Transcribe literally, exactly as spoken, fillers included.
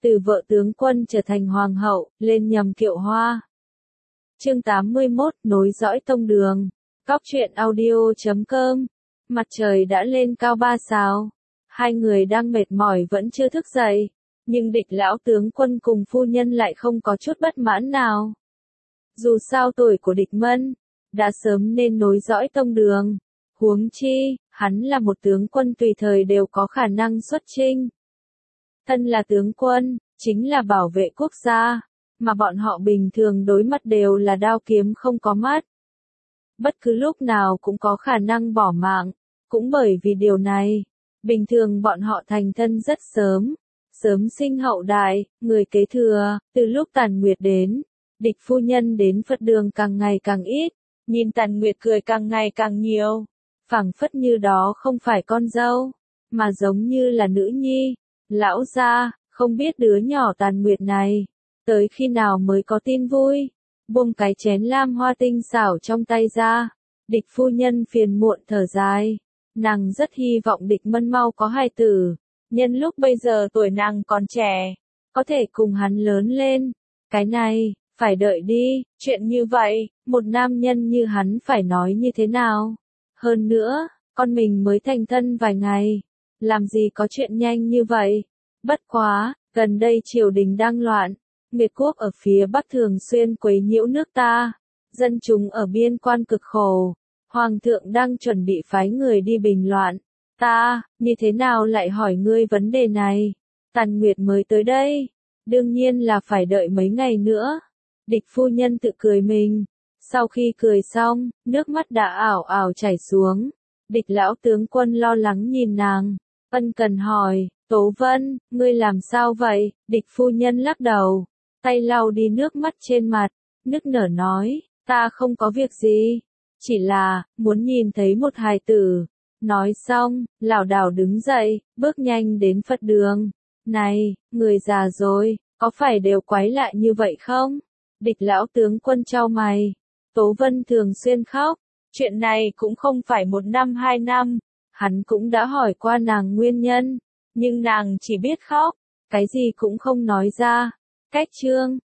từ vợ tướng quân trở thành hoàng hậu, lên nhầm kiệu hoa. Chương tám mươi mốt, nối dõi tông đường. Cóc truyện audio chấm com. Mặt trời đã lên cao ba sao. Hai người đang mệt mỏi vẫn chưa thức dậy, nhưng Địch lão tướng quân cùng phu nhân lại không có chút bất mãn nào. Dù sao tuổi của Địch Mân đã sớm nên nối dõi tông đường, huống chi, hắn là một tướng quân tùy thời đều có khả năng xuất chinh. Thân là tướng quân, chính là bảo vệ quốc gia, mà bọn họ bình thường đối mặt đều là đao kiếm không có mắt. Bất cứ lúc nào cũng có khả năng bỏ mạng, cũng bởi vì điều này, bình thường bọn họ thành thân rất sớm, sớm sinh hậu đại, người kế thừa. Từ lúc Tàn Nguyệt đến, Địch phu nhân đến Phật đường càng ngày càng ít, nhìn Tàn Nguyệt cười càng ngày càng nhiều, phảng phất như đó không phải con dâu, mà giống như là nữ nhi. Lão gia, không biết đứa nhỏ Tàn Nguyệt này, tới khi nào mới có tin vui. Buông cái chén lam hoa tinh xảo trong tay ra, Địch phu nhân phiền muộn thở dài. Nàng rất hy vọng Địch Mân mau có hài tử, nhân lúc bây giờ tuổi nàng còn trẻ, có thể cùng hắn lớn lên. Cái này, phải đợi đi, chuyện như vậy, một nam nhân như hắn phải nói như thế nào? Hơn nữa, con mình mới thành thân vài ngày, làm gì có chuyện nhanh như vậy? Bất quá, gần đây triều đình đang loạn, Nguyệt quốc ở phía Bắc thường xuyên quấy nhiễu nước ta, dân chúng ở biên quan cực khổ, Hoàng thượng đang chuẩn bị phái người đi bình loạn. Ta, như thế nào lại hỏi ngươi vấn đề này? Tàn Nguyệt mới tới đây, đương nhiên là phải đợi mấy ngày nữa. Địch phu nhân tự cười mình, sau khi cười xong, nước mắt đã ảo ảo chảy xuống. Địch lão tướng quân lo lắng nhìn nàng, ân cần hỏi, Tố Vân, ngươi làm sao vậy? Địch phu nhân lắc đầu, tay lau đi nước mắt trên mặt, nức nở nói, ta không có việc gì, chỉ là, muốn nhìn thấy một hài tử. Nói xong, lảo đảo đứng dậy, bước nhanh đến Phật đường. Này, người già rồi, có phải đều quái lại như vậy không? Địch lão tướng quân chau mày. Tố Vân thường xuyên khóc, chuyện này cũng không phải một năm hai năm, hắn cũng đã hỏi qua nàng nguyên nhân, nhưng nàng chỉ biết khóc, cái gì cũng không nói ra. Cách chương